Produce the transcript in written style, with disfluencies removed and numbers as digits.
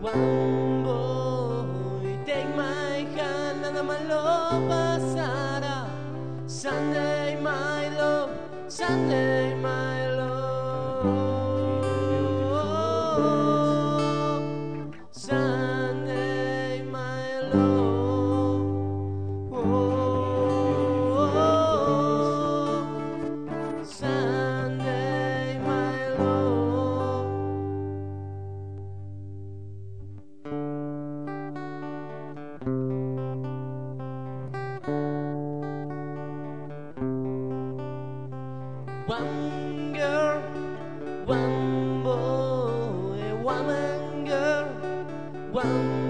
One boy, take my hand, nada malo pasará. Sunday, my love, Sunday, my love. Sunday, my love. Sunday, my love. One girl, one boy, one girl, one